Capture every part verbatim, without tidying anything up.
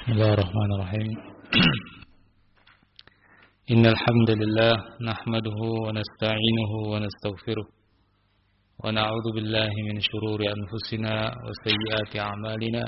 بسم الله الرحمن الرحيم إن الحمد لله نحمده ونستعينه ونستغفره ونعوذ بالله من شرور أنفسنا وسيئات أعمالنا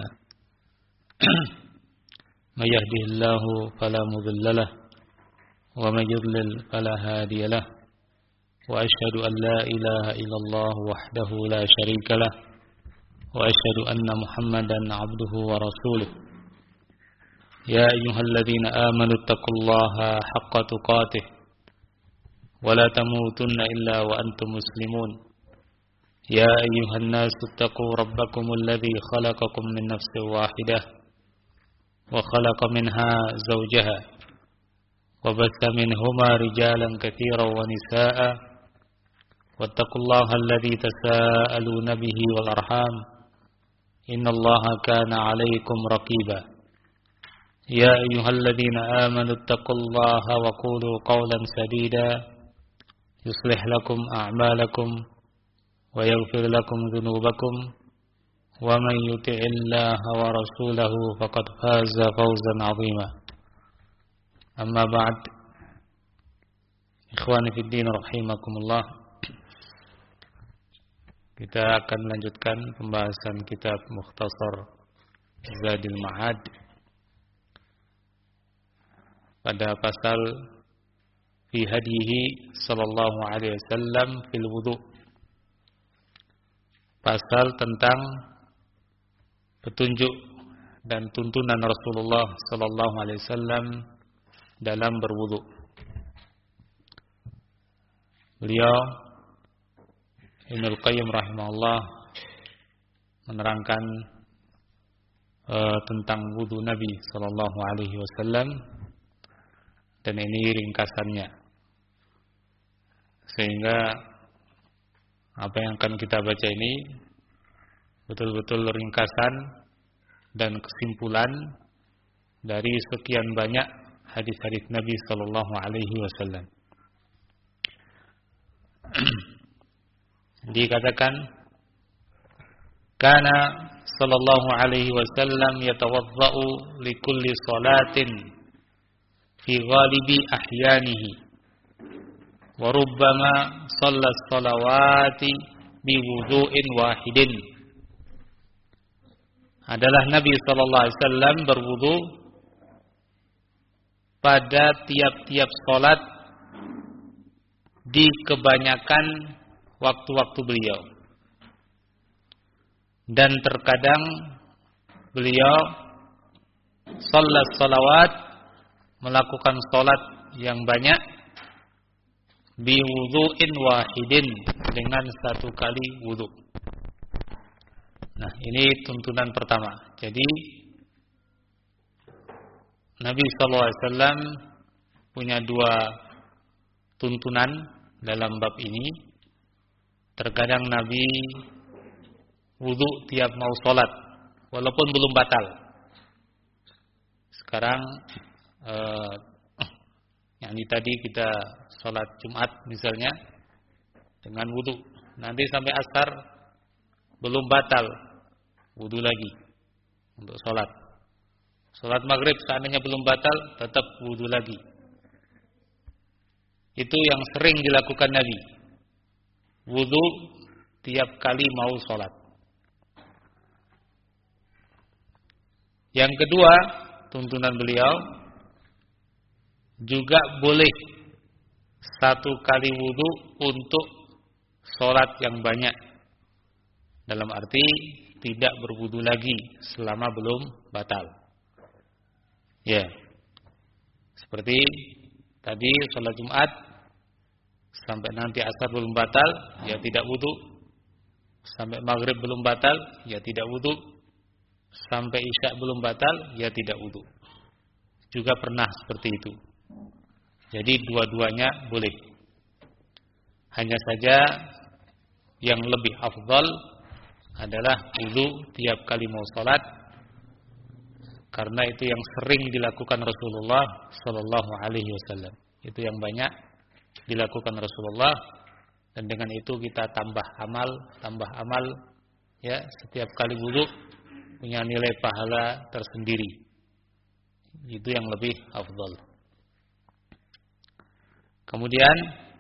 من يهده الله فلا مضل له ومن يضلل فلا هادي له وأشهد أن لا إله إلا الله وحده لا شريك له وأشهد أن محمدا عبده ورسوله يا أيها الذين آمنوا اتقوا الله حق تقاته ولا تموتن إلا وأنتم مسلمون يا أيها الناس اتقوا ربكم الذي خلقكم من نفس واحدة وخلق منها زوجها وبث منهما رجالا كثيرا ونساء واتقوا الله الذي تساءلون به والأرحام إن الله كان عليكم رقيبا يا أيها الذين آمنوا اتقوا الله وقولوا قولا سديدا يصلح لكم أعمالكم ويغفر لكم ذنوبكم ومن يطع الله ورسوله فقد فاز فوزا عظيما أما بعد إخواني في الدين رحمكم الله. Kita akan melanjutkan pembahasan kitab Mukhtasar Zadil Ma'ad pada pasal fi hadihi sallallahu alaihi wasallam fil wudu. Pasal tentang petunjuk dan tuntunan Rasulullah sallallahu alaihi wasallam dalam berwudu. Beliau Ibnul Qayyim rahimahullah menerangkan uh, tentang wudu Nabi sallallahu alaihi wasallam. Dan ini ringkasannya, sehingga apa yang akan kita baca ini betul-betul ringkasan dan kesimpulan dari sekian banyak hadis-hadis Nabi Sallallahu Alaihi Wasallam. Dikatakan, Kana Sallallahu Alaihi Wasallam yatawaddau likulli salatin fi ghalibi ahyanihi wa rubbama shalla sholawati bi wudu'in wahidin. Adalah Nabi sallallahu alaihi wasallam berwudu pada tiap-tiap salat di kebanyakan waktu-waktu beliau, dan terkadang beliau shalla sholawat melakukan sholat yang banyak biwudu'in wahidin, dengan satu kali wudu. Nah, ini tuntunan pertama. Jadi Nabi sallallahu alaihi wasallam punya dua tuntunan dalam bab ini. Terkadang Nabi wudu tiap mau sholat walaupun belum batal. Sekarang Uh, yang ini tadi kita sholat Jumat misalnya dengan wudu, nanti sampai asar belum batal, wudu lagi untuk sholat. Sholat maghrib seandainya belum batal, tetap wudu lagi. Itu yang sering dilakukan Nabi, wudu tiap kali mau sholat. Yang kedua, tuntunan beliau juga boleh satu kali wudu untuk sholat yang banyak, dalam arti tidak berwudu lagi selama belum batal. Ya, seperti tadi sholat Jumat sampai nanti asar belum batal, ya tidak wudu. Sampai maghrib belum batal, ya tidak wudu. Sampai isya belum batal, ya tidak wudu. Juga pernah seperti itu. Jadi dua-duanya boleh. Hanya saja yang lebih afdal adalah wudu tiap kali mau salat, karena itu yang sering dilakukan Rasulullah sallallahu alaihi wasallam. Itu yang banyak dilakukan Rasulullah, dan dengan itu kita tambah amal, tambah amal ya, setiap kali wudu punya nilai pahala tersendiri. itu yang lebih afdal. Kemudian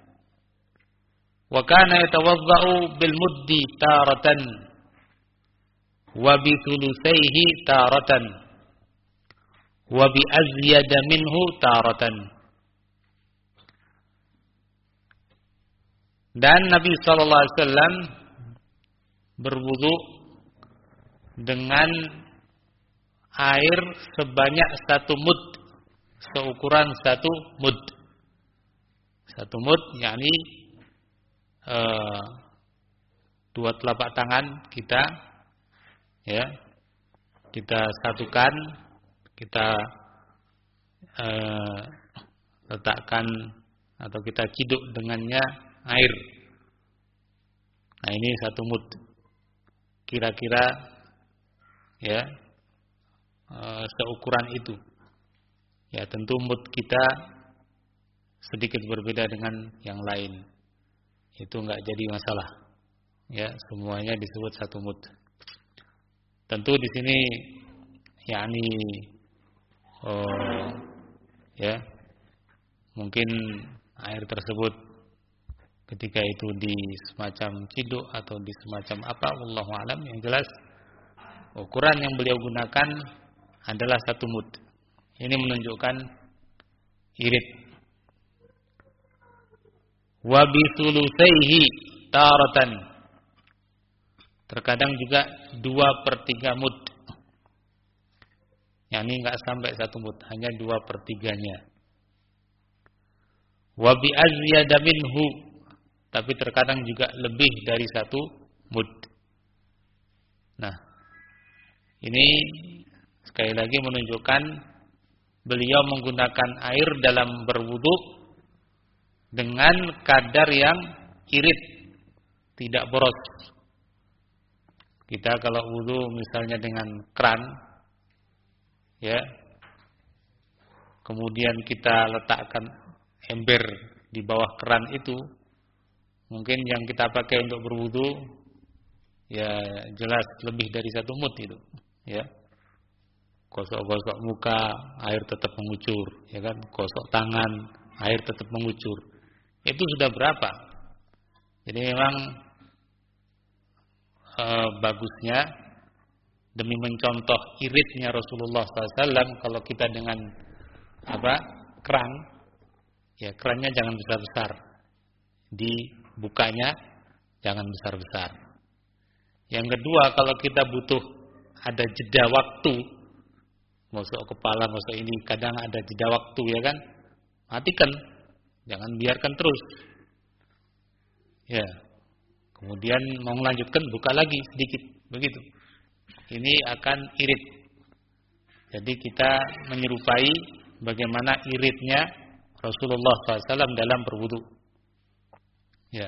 wa kana yatawaddau bil muddi taratan wa bi thulutsaihi taratan wa bi azyada minhu taratan. Dan Nabi sallallahu alaihi wasallam berwudu dengan air sebanyak satu mud, seukuran satu mud. Satu mud yakni uh, dua telapak tangan kita, ya, kita satukan, kita uh, letakkan atau kita ciduk dengannya air. Nah ini satu mud. Kira-kira ya uh, seukuran itu. Ya tentu mud kita sedikit berbeda dengan yang lain. Itu enggak jadi masalah. Ya, semuanya disebut satu mud. Tentu di sini yakni oh ya, mungkin air tersebut ketika itu di semacam ciduk atau di semacam apa, wallahu alam, yang jelas ukuran yang beliau gunakan adalah satu mud. Ini menunjukkan irit. Wa bi thulutsaihi taratan. Terkadang juga dua per tiga mud. Yang ini enggak sampai satu mud, hanya dua per tiganya. Wa bi azyada minhu. Tapi terkadang juga lebih dari satu mud. Nah, ini sekali lagi menunjukkan beliau menggunakan air dalam berwudu dengan kadar yang irit, tidak boros. Kita kalau wudu misalnya dengan keran, ya, kemudian kita letakkan ember di bawah keran itu, mungkin yang kita pakai untuk berwudu, ya jelas lebih dari satu mud itu, ya. Gosok-gosok muka, air tetap mengucur, ya kan? Gosok tangan, air tetap mengucur. Itu sudah berapa? Jadi memang e, bagusnya demi mencontoh iritnya Rasulullah shallallahu alaihi wasallam, kalau kita dengan apa keran, ya kerannya jangan besar-besar, dibukanya jangan besar-besar. Yang kedua, kalau kita butuh ada jeda waktu, masuk kepala, masuk ini, kadang ada jeda waktu, ya kan? Matikan. Jangan biarkan terus. Ya. Kemudian mau melanjutkan, buka lagi sedikit, begitu. Ini akan irit. Jadi kita menyerupai bagaimana iritnya Rasulullah shallallahu alaihi wasallam dalam berwudu. Ya.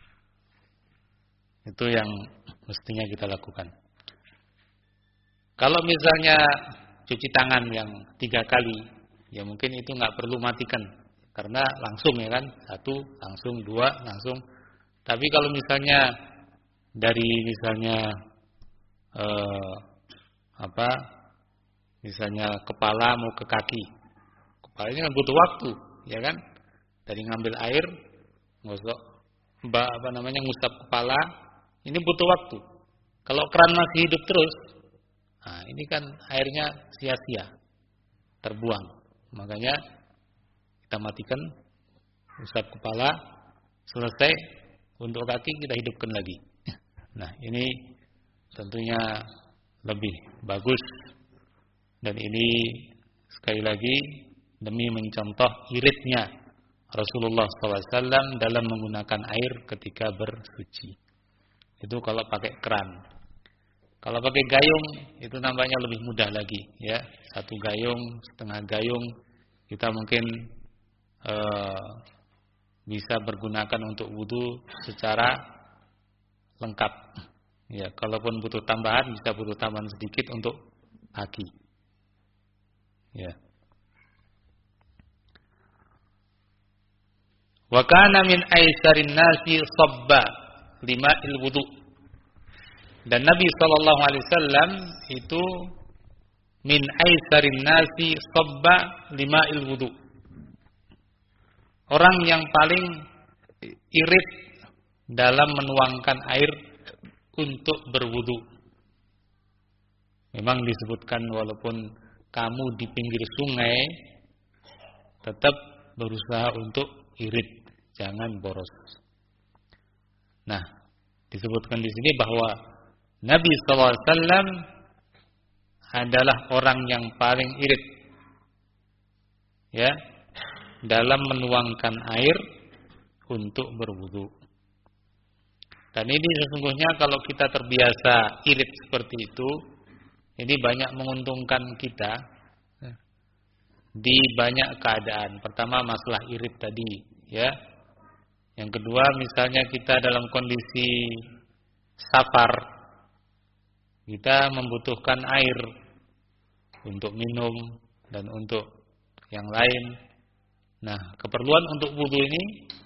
Itu yang mestinya kita lakukan. Kalau misalnya cuci tangan yang tiga kali, ya mungkin itu nggak perlu matikan. Karena langsung, ya kan, satu, langsung, dua, langsung. Tapi kalau misalnya dari misalnya eh, apa, misalnya kepala mau ke kaki, kepala ini kan butuh waktu, ya kan, dari ngambil air, ngosok, mbak apa namanya, ngusap kepala, ini butuh waktu. Kalau keran masih hidup terus, nah ini kan airnya sia-sia, terbuang. Makanya kita matikan, usap kepala, selesai, untuk kaki kita hidupkan lagi. Nah ini tentunya lebih bagus. Dan ini sekali lagi demi mencontoh iritnya Rasulullah shallallahu alaihi wasallam dalam menggunakan air ketika bersuci. Itu kalau pakai keran. Kalau pakai gayung itu nampaknya lebih mudah lagi, ya. Satu gayung, setengah gayung kita mungkin Uh, bisa bergunakan untuk wudu secara lengkap. Ya, kalaupun butuh tambahan, bisa butuh tambahan sedikit untuk kaki. Ya. Wa kana min aisarin nasi sabba lima'il wudu. Dan Nabi sallallahu alaihi wasallam itu min aisarin nasi sabba lima'il wudu. Orang yang paling irit dalam menuangkan air untuk berwudu. Memang disebutkan walaupun kamu di pinggir sungai, tetap berusaha untuk irit, jangan boros. Nah, disebutkan di sini bahwa Nabi sallallahu alaihi wasallam adalah orang yang paling irit, ya, dalam menuangkan air untuk berwudu. Dan ini sesungguhnya kalau kita terbiasa irit seperti itu, ini banyak menguntungkan kita di banyak keadaan. Pertama masalah irit tadi, ya. Yang kedua misalnya kita dalam kondisi safar, kita membutuhkan air untuk minum dan untuk yang lain. Nah, keperluan untuk wudu ini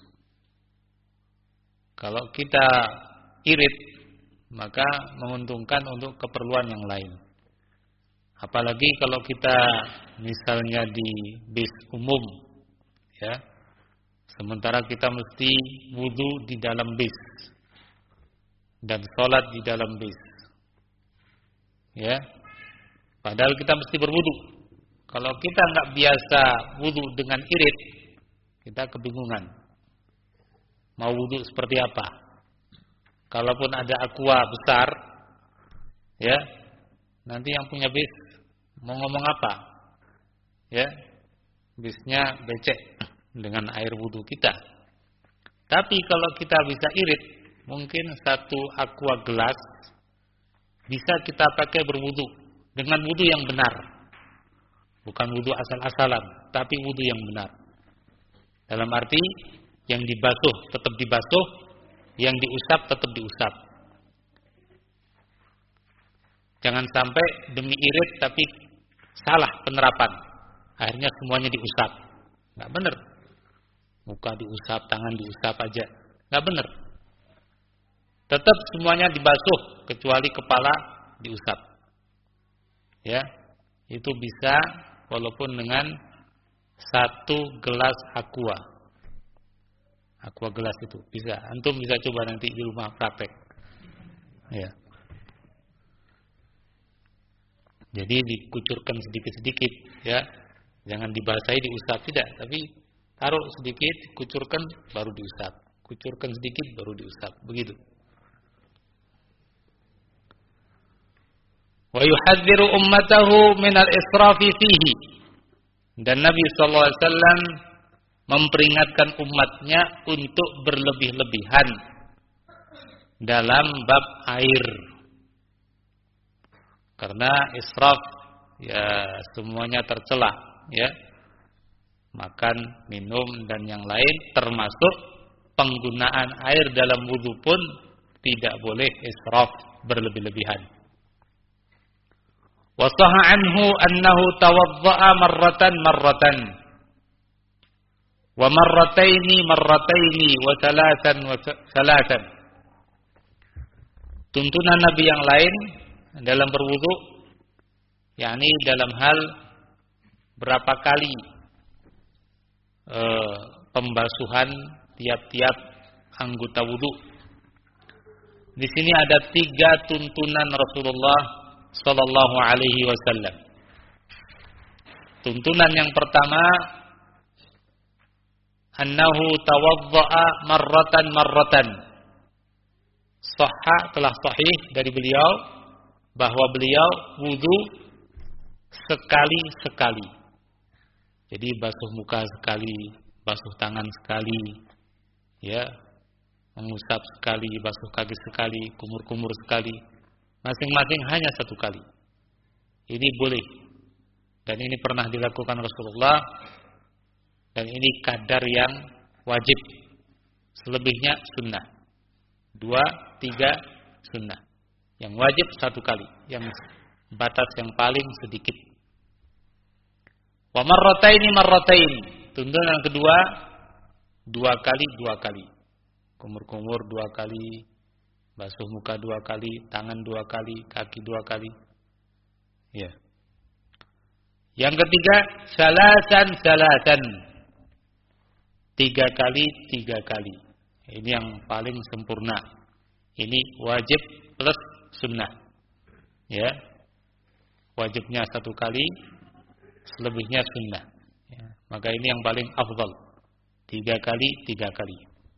kalau kita irit maka menguntungkan untuk keperluan yang lain. Apalagi kalau kita misalnya di bis umum, ya, sementara kita mesti wudu di dalam bis dan sholat di dalam bis, ya, padahal kita mesti berwudu. Kalau kita nggak biasa wudu dengan irit, kita kebingungan mau wudu seperti apa. Kalaupun ada aqua besar, ya, nanti yang punya bis mau ngomong apa? Ya, bisnya becek dengan air wudu kita. Tapi kalau kita bisa irit, mungkin satu aqua gelas bisa kita pakai berwudu dengan wudu yang benar. Bukan wudu asal-asalan, tapi wudu yang benar. Dalam arti yang dibasuh tetap dibasuh, yang diusap tetap diusap. Jangan sampai demi irit tapi salah penerapan. Akhirnya semuanya diusap. Enggak benar. Muka diusap, tangan diusap aja. Enggak benar. Tetap semuanya dibasuh kecuali kepala diusap. Ya. Itu bisa walaupun dengan satu gelas aqua. Aqua gelas itu bisa. Antum bisa coba nanti di rumah praktek. Ya. Jadi dikucurkan sedikit-sedikit, ya. Jangan dibasahi diusap, tidak, tapi taruh sedikit, kucurkan baru diusap. Kucurkan sedikit baru diusap, begitu. Wa yuhadziru ummatahu min al-israfi fihi. Dan Nabi sallallahu alaihi wasallam memperingatkan umatnya untuk berlebih-lebihan dalam bab air. Karena israf ya semuanya tercela, ya. Makan, minum dan yang lain termasuk penggunaan air dalam wudu pun tidak boleh israf, berlebih-lebihan. Wa sahha anhu annahu tawadda'a marratan marratan wa marrataini marrataini wa thalathan wa thalathan. Tuntunan Nabi yang lain dalam berwudu, yakni dalam hal berapa kali e, pembasuhan tiap-tiap anggota wudu. Di sini ada tiga tuntunan Rasulullah Sallallahu Alaihi Wasallam. Tuntunan yang pertama, annahu tawadda'a marratan marratan. Sahha, telah sahih dari beliau bahwa beliau wudu sekali-sekali. Jadi basuh muka sekali, basuh tangan sekali, ya, mengusap sekali, basuh kaki sekali, kumur-kumur sekali. Masing-masing hanya satu kali. Ini boleh. Dan ini pernah dilakukan Rasulullah. Dan ini kadar yang wajib. Selebihnya sunnah. Dua, tiga, sunnah. Yang wajib satu kali. Yang batas yang paling sedikit. Wa marrataini marrataini. Tuntunan kedua, dua kali, dua kali. Kumur-kumur dua kali. Basuh muka dua kali, tangan dua kali, kaki dua kali. Ya. Yang ketiga, salasan salasan. Tiga kali, tiga kali. Ini yang paling sempurna. Ini wajib plus sunnah. Ya. Wajibnya satu kali, selebihnya sunnah. Ya. Maka ini yang paling afdal. Tiga kali, tiga kali.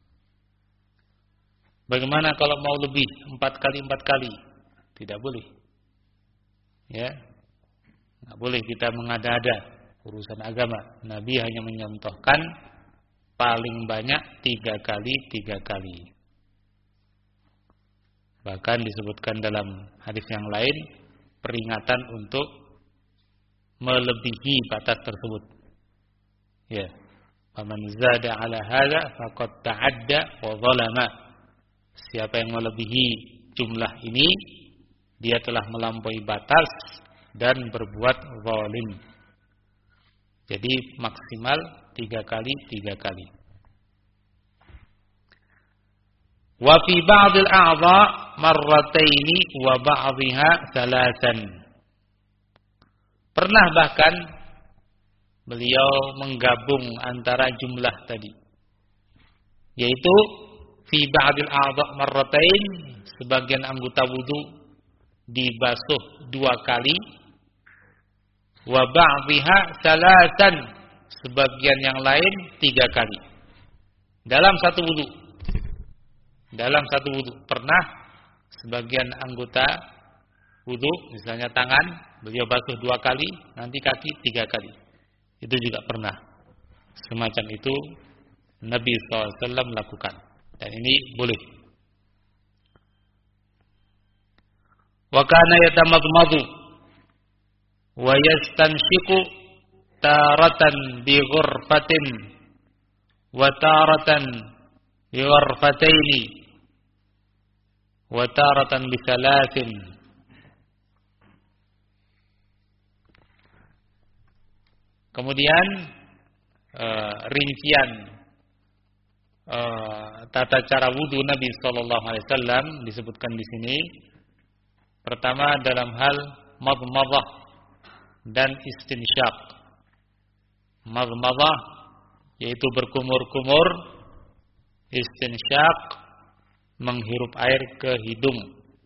Bagaimana kalau mau lebih? Empat kali, empat kali? Tidak boleh. Ya. Tidak boleh kita mengada-ada urusan agama. Nabi hanya menyontohkan paling banyak tiga kali, tiga kali. Bahkan disebutkan dalam hadis yang lain, peringatan untuk melebihi batas tersebut. Ya. Faman zada ala hadza faqad ta'adda wa zalama. Siapa yang melebihi jumlah ini, dia telah melampaui batas dan berbuat zalim. Jadi maksimal tiga kali, tiga kali. Wa fi ba'dil a'dha marrataini wa ba'dhiha thalathan. Pernah bahkan beliau menggabung antara jumlah tadi, yaitu fi ba'dil a'dha marratain, sebagian anggota wudu dibasuh dua kali, wa ba'dhiha thalathan, sebagian yang lain tiga kali. Dalam satu wudu. Dalam satu wudu pernah sebagian anggota wudu, misalnya tangan, beliau basuh dua kali, nanti kaki tiga kali. Itu juga pernah. Semacam itu Nabi shallallahu alaihi wasallam lakukan. Dan ini boleh. Wa kana yatamadmadu wa yastanshiqu taratan bi ghurfatin wa taratan bi ghurfataini wa taratan bi thalathin. Kemudian uh, rincian uh, tata cara wudu Nabi sallallahu alaihi wasallam disebutkan di sini. Pertama dalam hal madmadah dan istinsyaq. Madmadah yaitu berkumur-kumur, istinsyaq menghirup air ke hidung.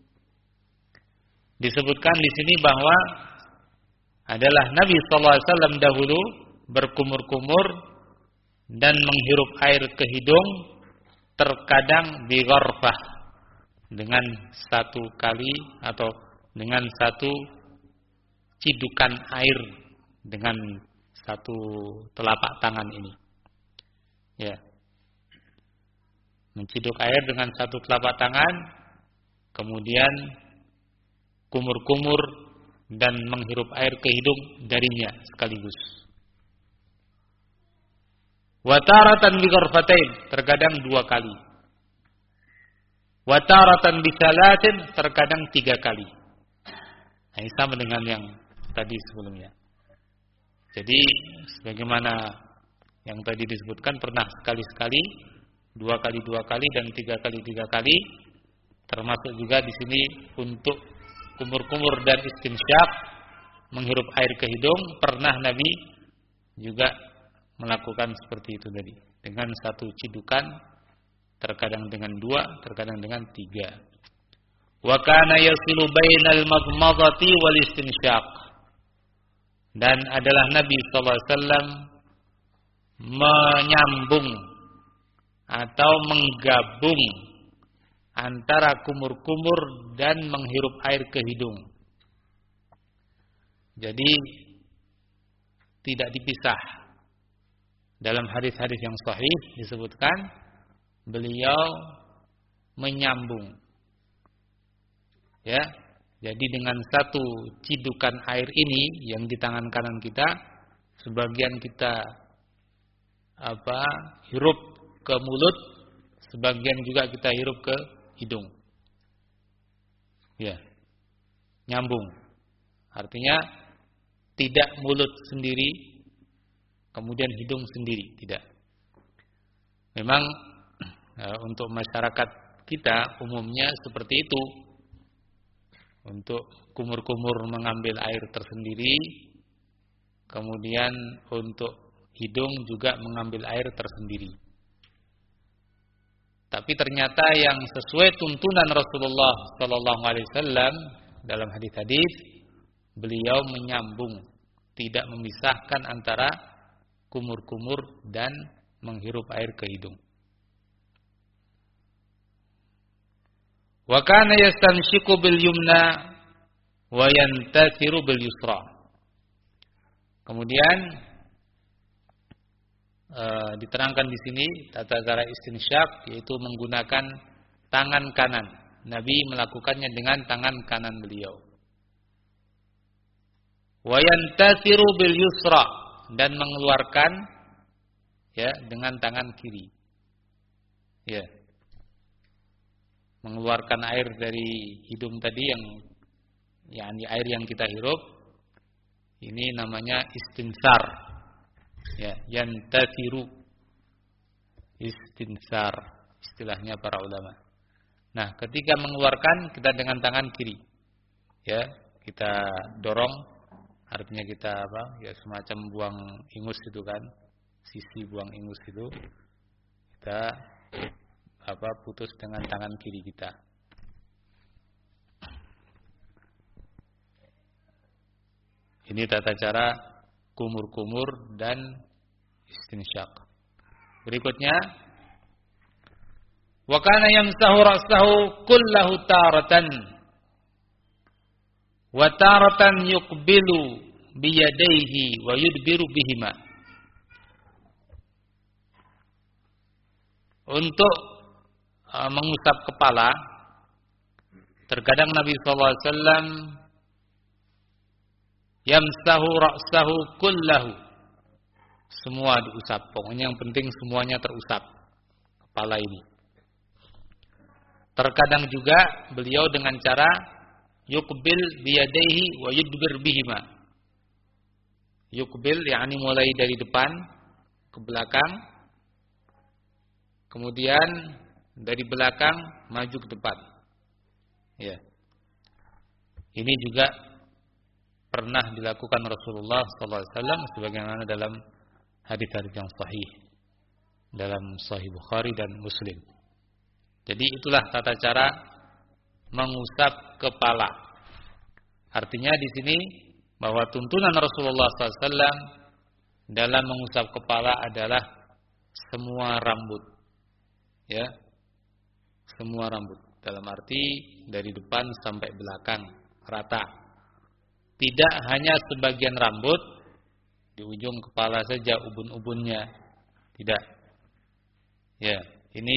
Disebutkan di sini bahwa adalah Nabi sallallahu alaihi wasallam dahulu berkumur-kumur dan menghirup air ke hidung, terkadang bi gharfah, dengan satu kali atau dengan satu cidukan air dengan satu telapak tangan ini. Ya. Menciduk air dengan satu telapak tangan, kemudian kumur-kumur dan menghirup air ke hidung darinya sekaligus. Wa taratan bi gharfatain, terkadang dua kali. Wa taratan bi salatin, terkadang tiga kali. Nah, ini sama dengan yang tadi sebelumnya. Jadi sebagaimana yang tadi disebutkan, pernah sekali-sekali, dua kali dua kali, dan tiga kali tiga kali. Termasuk juga di sini untuk kumur-kumur dan istinsyaq, menghirup air ke hidung, pernah Nabi juga melakukan seperti itu tadi, dengan satu cidukan, terkadang dengan dua, terkadang dengan tiga. Wa kana yasilu bainal madmadati wal istinsyaq, dan adalah Nabi sallallahu alaihi wasallam menyambung atau menggabung antara kumur-kumur dan menghirup air ke hidung. Jadi tidak dipisah. Dalam hadis-hadis yang sahih disebutkan beliau menyambung. Ya. Jadi dengan satu cidukan air ini yang di tangan kanan kita, sebagian kita apa? hirup ke mulut, sebagian juga kita hirup ke hidung. Ya. Nyambung. Artinya tidak mulut sendiri kemudian hidung sendiri, tidak. Memang e, untuk masyarakat kita umumnya seperti itu. Untuk kumur-kumur mengambil air tersendiri, Kemudian untuk hidung juga mengambil air tersendiri. Tapi ternyata yang sesuai tuntunan Rasulullah sallallahu alaihi wasallam dalam hadis-hadis, beliau menyambung, tidak memisahkan antara kumur-kumur dan menghirup air ke hidung. Wa kana yastanshiqu bil yumna wa yantathiru bil yusra. Kemudian e, diterangkan di sini tata cara istinsyak, yaitu menggunakan tangan kanan. Nabi melakukannya dengan tangan kanan beliau. Wa yantathiru bil yusra, dan mengeluarkan ya dengan tangan kiri. Ya. Mengeluarkan air dari hidung tadi yang yakni air yang kita hirup, ini namanya istinsar. Ya, yantathiru. Istinsar istilahnya para ulama. Nah, ketika mengeluarkan kita dengan tangan kiri. Ya, kita dorong, artinya kita apa? Ya semacam buang ingus itu kan. Sisi buang ingus itu kita apa putus dengan tangan kiri kita. Ini tata cara kumur-kumur dan istinsyak. Berikutnya, wa kana yamsahu ra'sahu kullahu taratan wa taratan yuqbilu biyadayhi wa yudbiru bihima. Untuk uh, mengusap kepala, terkadang Nabi sallallahu alaihi wasallam yamsahu ra'sahu kullahu, semua diusap. Pokoknya yang penting semuanya terusap kepala ini. Terkadang juga beliau dengan cara yuqbil biyadaihi wa yudbir bihima. Yuqbil yakni mulai dari depan ke belakang, kemudian dari belakang maju ke depan. Ya. Ini juga pernah dilakukan Rasulullah sallallahu alaihi wasallam sebagaimana dalam hadis-hadis yang sahih dalam Sahih Bukhari dan Muslim. Jadi itulah tata cara mengusap kepala. Artinya di sini bahwa tuntunan Rasulullah sallallahu alaihi wasallam dalam mengusap kepala adalah semua rambut. Ya. Semua rambut. Dalam arti dari depan sampai belakang rata. Tidak hanya sebagian rambut di ujung kepala saja, ubun-ubunnya. Tidak. Ya, ini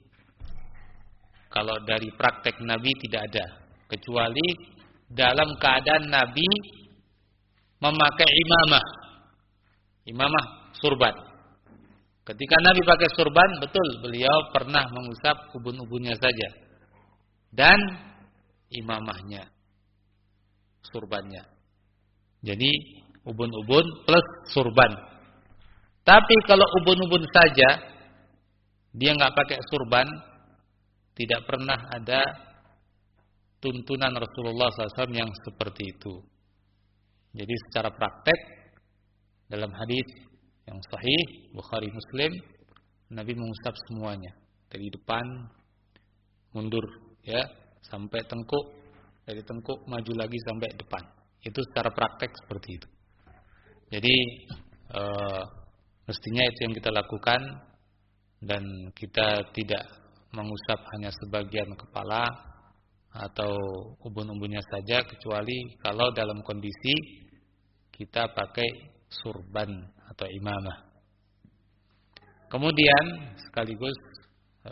kalau dari praktek Nabi tidak ada, kecuali dalam keadaan Nabi memakai imamah. Imamah surban. Ketika Nabi pakai surban, betul beliau pernah mengusap ubun-ubunnya saja. Dan imamahnya, surbannya. Jadi ubun-ubun plus surban. Tapi kalau ubun-ubun saja, dia nggak pakai surban, tidak pernah ada tuntunan Rasulullah sallallahu alaihi wasallam yang seperti itu. Jadi secara praktek dalam hadis yang sahih Bukhari Muslim, Nabi mengusap semuanya dari depan mundur ya sampai tengkuk, dari tengkuk maju lagi sampai depan. Itu secara praktek seperti itu. Jadi e, mestinya itu yang kita lakukan, dan kita tidak mengusap hanya sebagian kepala atau ubun-ubunnya saja, kecuali kalau dalam kondisi kita pakai surban atau imamah. Kemudian sekaligus e,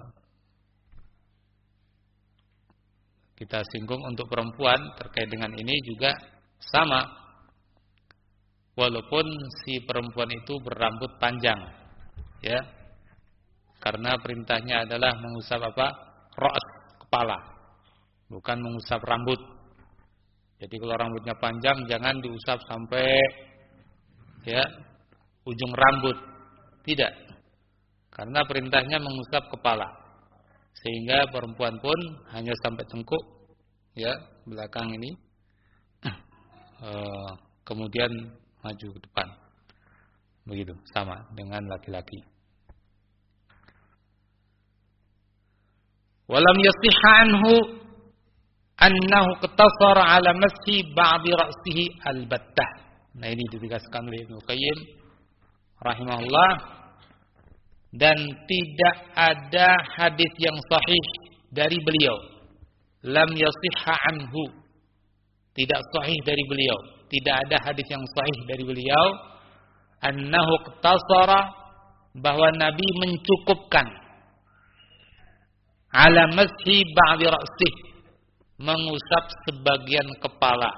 kita singgung untuk perempuan terkait dengan ini juga sama. Walaupun si perempuan itu berambut panjang, ya, karena perintahnya adalah mengusap apa? Ra's, kepala, bukan mengusap rambut. Jadi kalau rambutnya panjang jangan diusap sampai ya ujung rambut, tidak, karena perintahnya mengusap kepala. Sehingga perempuan pun hanya sampai tengkuk, ya belakang ini, e, kemudian maju ke depan. Begitu, sama dengan laki-laki. Walam yasihha anhu annahu iqtasara ala mashi ba'd ra'sihi albattah. Nah, ini ditegaskan oleh Ibnu Qayyim rahimahullah, dan tidak ada hadis yang sahih dari beliau. Lam yasihha anhu, tidak sahih dari beliau. Tidak ada hadis yang sahih dari beliau annahu iqtasara, bahwa Nabi mencukupkan ala mashi ba'd ra'sih, mengusap sebagian kepala.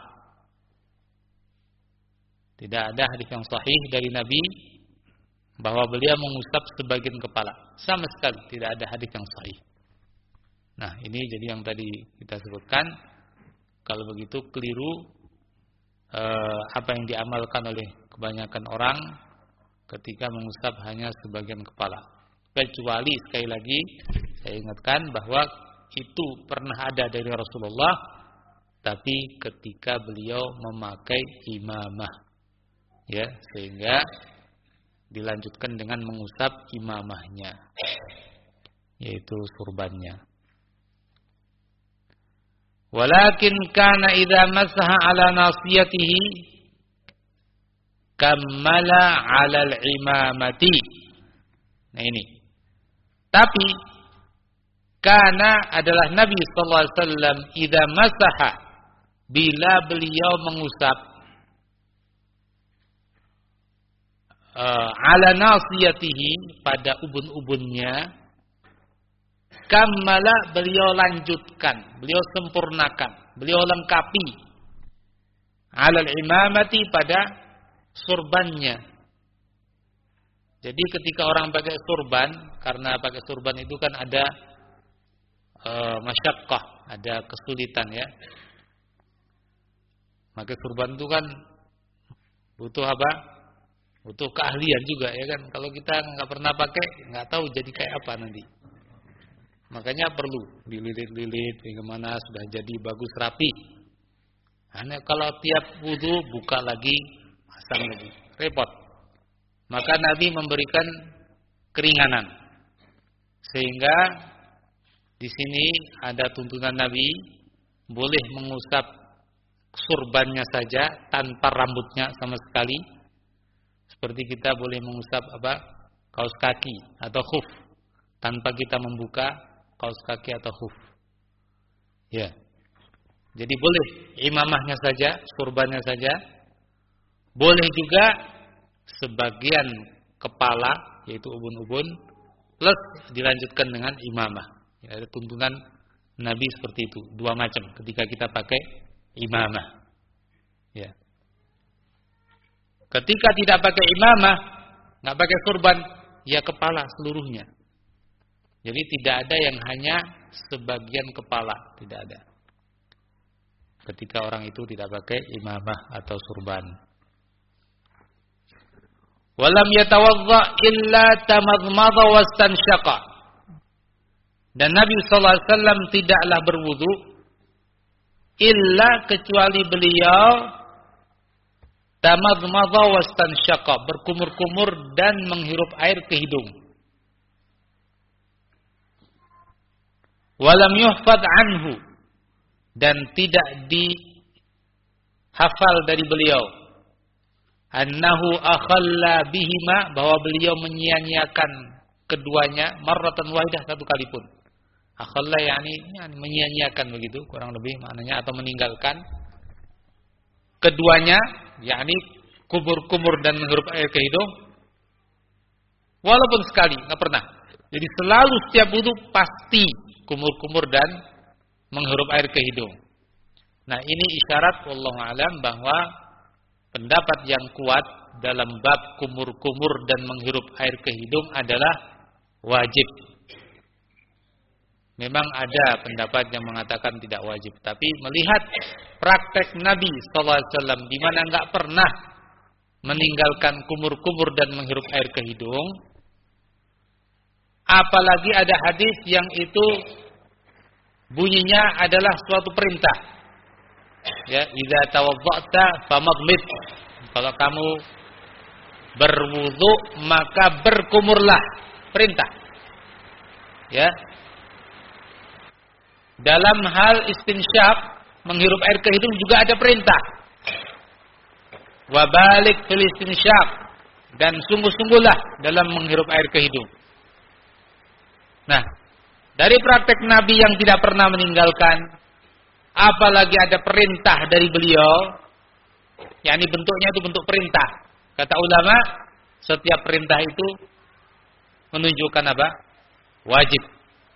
Tidak ada hadis yang sahih dari Nabi bahwa beliau mengusap sebagian kepala. Sama sekali tidak ada hadis yang sahih. Nah, ini jadi yang tadi kita sebutkan. Kalau begitu keliru eh, apa yang diamalkan oleh kebanyakan orang ketika mengusap hanya sebagian kepala. Kecuali sekali lagi saya ingatkan bahwa itu pernah ada dari Rasulullah, tapi ketika beliau memakai imamah, ya, sehingga dilanjutkan dengan mengusap imamahnya, yaitu surbannya. Walakin kana idza masaha ala nasiyatihi kammala ala al-imamati. Nah ini. Tapi karena adalah Nabi sallallahu alaihi wasallam idza masaha, bila beliau mengusap uh, ala nasiyatihi, pada ubun-ubunnya, kammala, beliau lanjutkan, beliau sempurnakan, beliau lengkapi ala al-imamati, pada surbannya. Jadi ketika orang pakai surban, karena pakai surban itu kan ada e, masyaqqah, ada kesulitan ya. Pakai surban itu kan butuh apa? Butuh keahlian juga ya kan. Kalau kita nggak pernah pakai, nggak tahu jadi kayak apa nanti. Makanya perlu dililit-lilit bagaimana sudah jadi bagus rapi. Hanya kalau tiap wudu buka lagi, pasang lagi, repot. Maka Nabi memberikan keringanan, sehingga di sini ada tuntunan Nabi boleh mengusap surbannya saja tanpa rambutnya sama sekali, seperti kita boleh mengusap apa kaos kaki atau khuf tanpa kita membuka kaos kaki atau khuf. Ya, jadi boleh imamahnya saja, surbannya saja, boleh juga sebagian kepala, yaitu ubun-ubun, plus dilanjutkan dengan imamah. Ya, ada tuntunan Nabi seperti itu, dua macam ketika kita pakai imamah. Ya. Ketika tidak pakai imamah, nggak pakai surban, ya kepala seluruhnya. Jadi tidak ada yang hanya sebagian kepala, tidak ada. Ketika orang itu tidak pakai imamah atau surban. Walam yatawadda illa tamadmada wastansyaqa. Dan Nabi sallallahu alaihi wasallam tidaklah berwudu illa kecuali beliau tamadmada wastansyaqa, berkumur-kumur dan menghirup air ke hidung. Walam yuhfad anhu, dan tidak dihafal dari beliau annahu akhalla bihima, bahwa beliau menyia-nyiakan keduanya marratan wahidah, satu kali pun. Akhalla yakni yani menyia-nyiakan begitu kurang lebih maknanya, atau meninggalkan keduanya, yakni kubur-kumur dan menghirup air ke hidung, walaupun sekali, enggak pernah. Jadi selalu setiap wudu pasti kumur-kumur dan menghirup air ke hidung. Nah, ini isyarat wallahu alam bahwa pendapat yang kuat dalam bab kumur-kumur dan menghirup air ke hidung adalah wajib. Memang ada pendapat yang mengatakan tidak wajib, tapi melihat praktek Nabi sallallahu alaihi wasallam di mana enggak pernah meninggalkan kumur-kumur dan menghirup air ke hidung, apalagi ada hadis yang itu bunyinya adalah suatu perintah. Ya, idza tawadda'ta famadmid. Kalau kamu berwudu maka berkumurlah, perintah. Ya. Dalam hal istinsyak, menghirup air ke hidung juga ada perintah. Wa balik fil istinsyak, dan sungguh-sungguhlah dalam menghirup air ke hidung. Nah, dari praktek Nabi yang tidak pernah meninggalkan, apalagi ada perintah dari beliau, yakni bentuknya itu bentuk perintah. Kata ulama, setiap perintah itu menunjukkan apa? Wajib.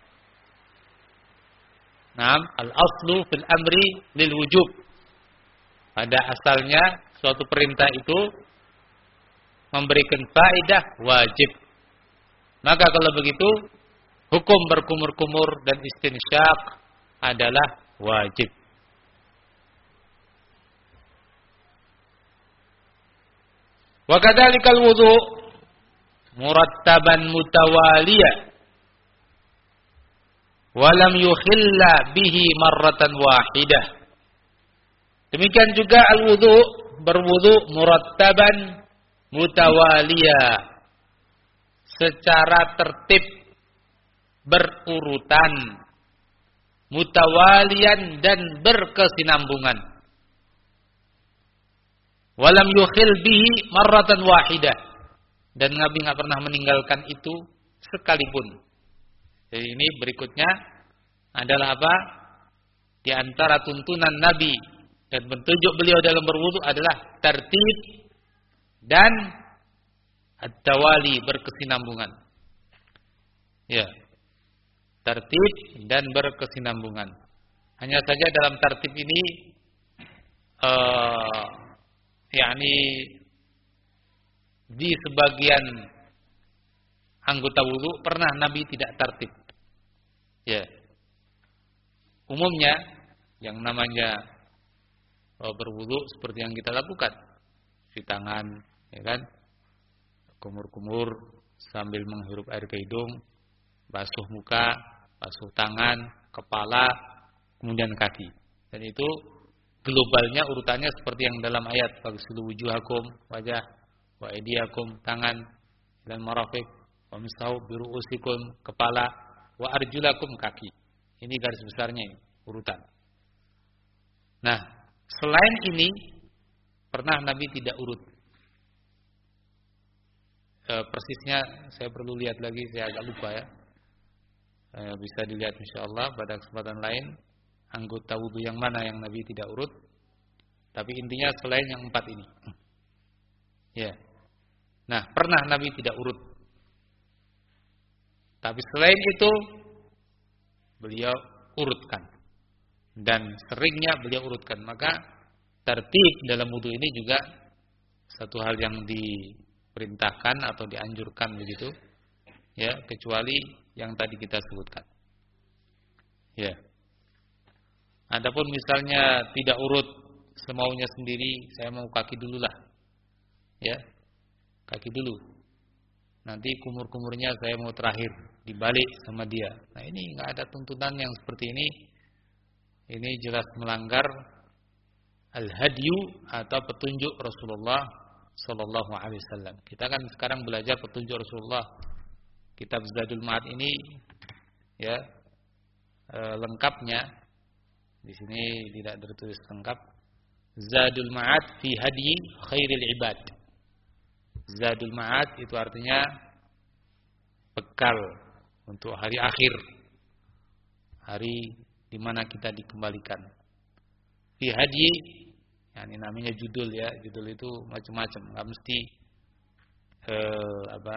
Naam, al-aslu fil amri lil wujub. Pada asalnya suatu perintah itu memberikan faedah wajib. Maka kalau begitu, hukum berkumur-kumur dan istinsyak adalah wajib. Wa kadzalikal wudu murattaban mutawaliya wa lam yukhilla bihi marratan wahidah. Demikian juga al-wudu, berwudu murattaban mutawaliya, secara tertib berurutan, mutawalian dan berkesinambungan. Walam yukhil bihi marratan wahidah, dan Nabi enggak pernah meninggalkan itu sekalipun. Jadi ini berikutnya adalah apa? Di antara tuntunan Nabi dan petunjuk beliau dalam berwudu adalah tertib dan at-tawali, berkesinambungan. Ya. Tertib dan berkesinambungan. Hanya saja dalam tertib ini uh, yakni di sebagian anggota wudu pernah Nabi tidak tertib. Ya. Umumnya yang namanya uh, berwudu seperti yang kita lakukan, cuci tangan, ya kan? Kumur-kumur sambil menghirup air ke hidung, basuh muka, basuh tangan, kepala, kemudian kaki. Dan itu globalnya urutannya seperti yang dalam ayat, faghsilu wujuhakum, wajah, wa aydiyakum, tangan, dan marafiq, wa misau biruusikum, kepala, wa arjulakum, kaki. Ini garis besarnya urutan. Nah, selain ini pernah Nabi tidak urut. E, persisnya saya perlu lihat lagi, saya agak lupa ya. E, bisa dilihat insyaallah pada kesempatan lain anggota wudu yang mana yang Nabi tidak urut. Tapi intinya selain yang empat ini. Ya. Nah, pernah Nabi tidak urut. Tapi selain itu beliau urutkan. Dan seringnya beliau urutkan. Maka tertib dalam wudu ini juga satu hal yang diperintahkan atau dianjurkan begitu. Ya, kecuali yang tadi kita sebutkan. Ya. Adapun misalnya tidak urut semaunya sendiri, saya mau kaki dulu lah. Ya. Kaki dulu. Nanti kumur-kumurnya saya mau terakhir dibalik sama dia. Nah, ini enggak ada tuntunan yang seperti ini. Ini jelas melanggar al-hadyu atau petunjuk Rasulullah sallallahu alaihi wasallam. Kita kan sekarang belajar petunjuk Rasulullah. Kitab Zadul Ma'ad ini ya e, lengkapnya di sini tidak tertulis lengkap. Zadul Ma'ad fi hadyi khairil ibad. Zadul Ma'ad itu artinya bekal untuk hari akhir. Hari di mana kita dikembalikan. Fi hadyi, yani namanya judul ya, judul itu macam-macam, enggak mesti eh, apa?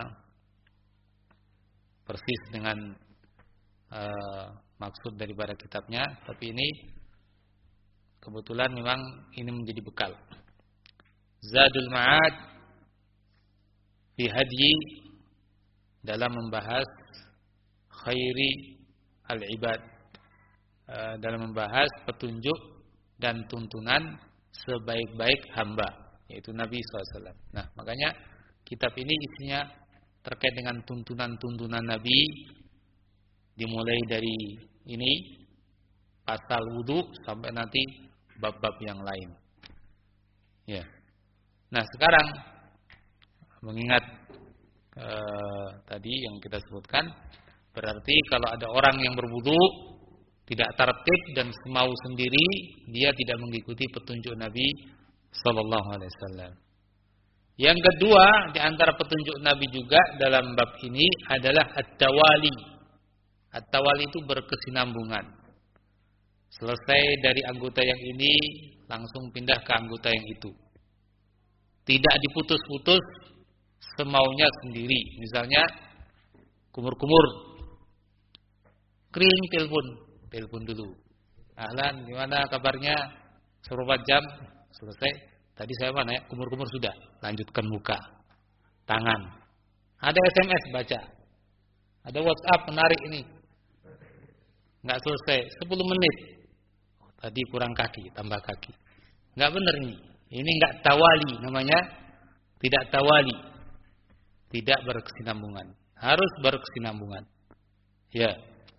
persis dengan eh, maksud daripada kitabnya, tapi ini kebetulan memang ini menjadi bekal. Zadul Ma'ad fi hadyi, dalam membahas khairi al-ibad, dalam membahas petunjuk dan tuntunan sebaik-baik hamba, yaitu Nabi shallallahu alaihi wasallam. Nah, makanya kitab ini isinya terkait dengan tuntunan-tuntunan Nabi, dimulai dari ini pasal wudu sampai nanti bab-bab yang lain. Ya. Nah, sekarang mengingat eh, tadi yang kita sebutkan, berarti kalau ada orang yang berwudu tidak tertib dan semau sendiri, dia tidak mengikuti petunjuk Nabi sallallahu alaihi wasallam. Yang kedua, di antara petunjuk Nabi juga dalam bab ini adalah at-tawali. At-tawali itu berkesinambungan. Selesai dari anggota yang ini, langsung pindah ke anggota yang itu. Tidak diputus-putus semaunya sendiri. Misalnya kumur-kumur, kering telepon, telepon dulu. Ahlan, gimana kabarnya? Seperempat jam selesai. Tadi saya mana ya? Kumur-kumur sudah. Lanjutkan muka, tangan. Ada S M S baca. Ada WhatsApp menarik ini. Enggak selesai, sepuluh menit. Oh, tadi kurang kaki, tambah kaki. Enggak benar ini. Ini enggak tawali namanya. Tidak tawali. Tidak berkesinambungan. Harus berkesinambungan. Ya.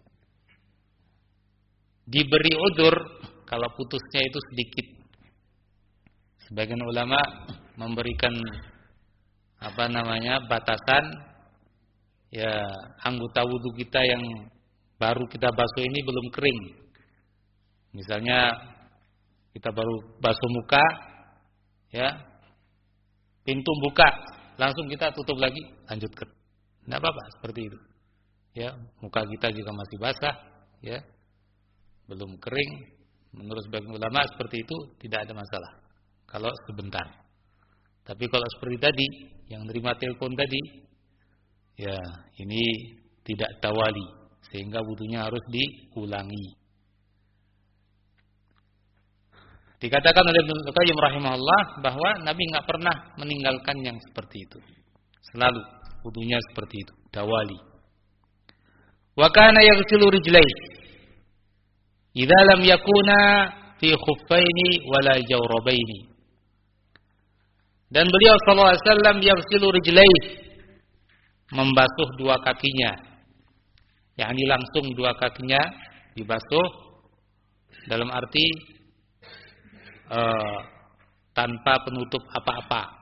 Diberi udzur kalau putusnya itu sedikit. Sebagian ulama memberikan apa namanya batasan, ya anggota wudu kita yang baru kita basuh ini belum kering. Misalnya kita baru basuh muka, ya pintu buka, langsung kita tutup lagi, lanjutkan. Tidak apa-apa seperti itu. Ya muka kita juga masih basah, ya belum kering. Menurut sebagian ulama seperti itu tidak ada masalah. Kalau sebentar. Tapi kalau seperti tadi, yang nerima telepon tadi, ya ini tidak tawali, sehingga wudunya harus diulangi. Dikatakan oleh Ibnu Qayyim rahimahullah bahwa Nabi nggak pernah meninggalkan yang seperti itu. Selalu wudunya seperti itu, tawali. Wa kana yaghsilu rijlaihi idza lam yakuna fi khuffaini wala jawrabaini. Dan beliau sallallahu alaihi wasallam yaghsilu rijlaihi, membasuh dua kakinya. Yakni langsung dua kakinya dibasuh dalam arti uh, tanpa penutup apa-apa.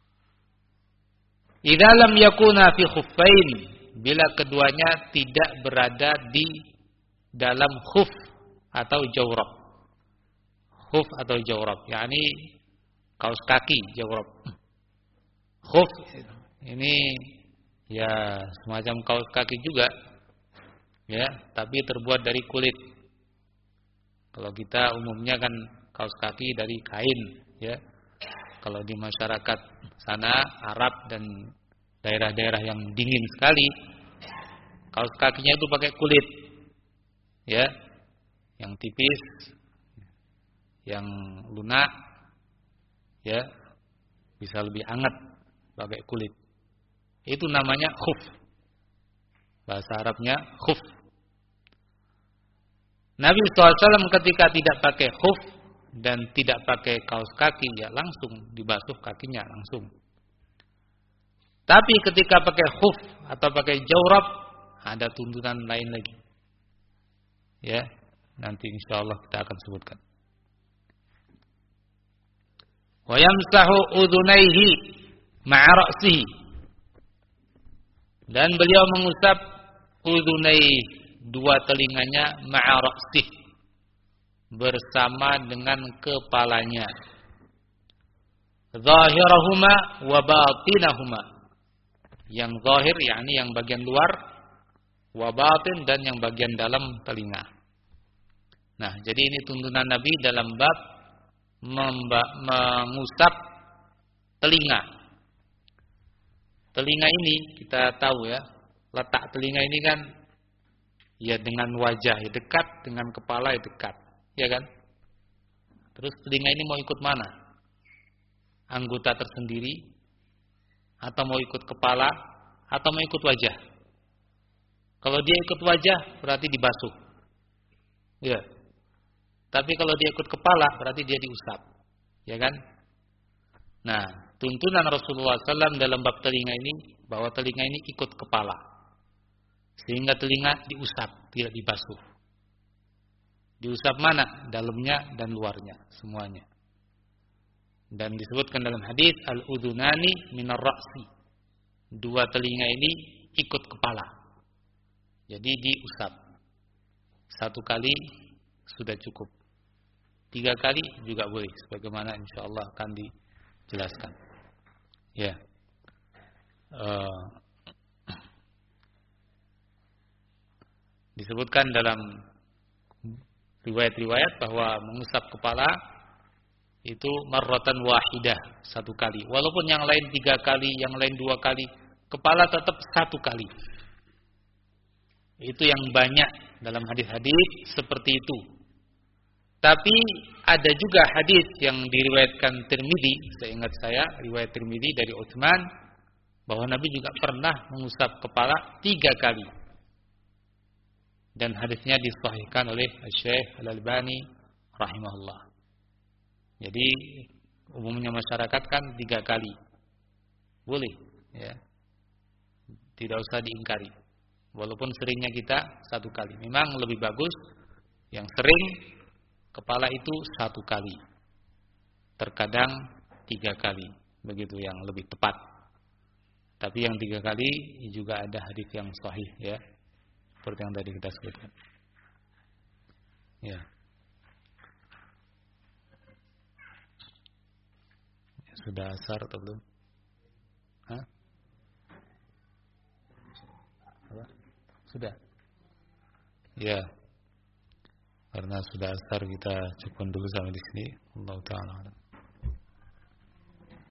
Idza lam yakuna fi khuffain, bila keduanya tidak berada di dalam khuf atau jawrab. Khuf atau jawrab, yakni kaos kaki, jawrab. Khuf ini ya semacam kaos kaki juga, ya, tapi terbuat dari kulit. Kalau kita umumnya kan kaos kaki dari kain, ya. Kalau di masyarakat sana Arab dan daerah-daerah yang dingin sekali, kaos kakinya itu pakai kulit, ya, yang tipis, yang lunak, ya, bisa lebih hangat pakai kulit. Itu namanya khuf. Bahasa Arabnya khuf. Nabi shallallahu alaihi wasallam ketika tidak pakai khuf dan tidak pakai kaos kaki, ya langsung dibasuh kakinya langsung. Tapi ketika pakai khuf atau pakai jawrab, ada tuntunan lain lagi. Ya, nanti insyaallah kita akan sebutkan. Wa yamsahu udhunaihi ma'a ra'sihi, dan beliau mengusap udhunaihi, dua telinganya, ma'a ra'sihi, bersama dengan kepalanya. Zahirahuma wa batinahuma, yang zahir yakni yang bagian luar, wa batin dan yang bagian dalam telinga. Nah, jadi ini tuntunan Nabi dalam bab Memba, mengusap telinga. Telinga ini kita tahu ya, letak telinga ini kan ya dengan wajah ya dekat, dengan kepala ya dekat, ya kan? Terus telinga ini mau ikut mana? Anggota tersendiri, atau mau ikut kepala, atau mau ikut wajah? Kalau dia ikut wajah berarti dibasuh, ya. Tapi kalau dia ikut kepala berarti dia diusap, ya kan? Nah, tuntunan Rasulullah shallallahu alaihi wasallam dalam bab telinga ini, bahwa telinga ini ikut kepala, sehingga telinga diusap, tidak dibasuh. Diusap mana? Dalamnya dan luarnya, semuanya. Dan disebutkan dalam hadis al-udhunani minar ra'si. Dua telinga ini ikut kepala. Jadi diusap. Satu kali sudah cukup. Tiga kali juga boleh, sebagaimana insyaallah akan dijelaskan. Ya. Uh, disebutkan dalam riwayat-riwayat bahwa mengusap kepala itu marratan wahidah, satu kali. Walaupun yang lain tiga kali, yang lain dua kali, kepala tetap satu kali. Itu yang banyak dalam hadis-hadis seperti itu. Tapi ada juga hadis yang diriwayatkan Tirmidzi, seingat saya riwayat Tirmidzi dari Utsman, bahwa Nabi juga pernah mengusap kepala tiga kali. Dan hadisnya disahihkan oleh Syekh Al-Albani rahimahullah. Jadi umumnya masyarakat kan tiga kali, boleh, ya, tidak usah diingkari. Walaupun seringnya kita satu kali, memang lebih bagus yang sering kepala itu satu kali, terkadang tiga kali, begitu yang lebih tepat. Tapi yang tiga kali juga ada hadis yang sahih, ya, seperti yang tadi kita sebutkan. Ya. Sudah asar atau belum? Hah? Apa? Sudah. Ya. Karena sudah asar kita cukup dulu sampai di sini. Allah Ta'ala.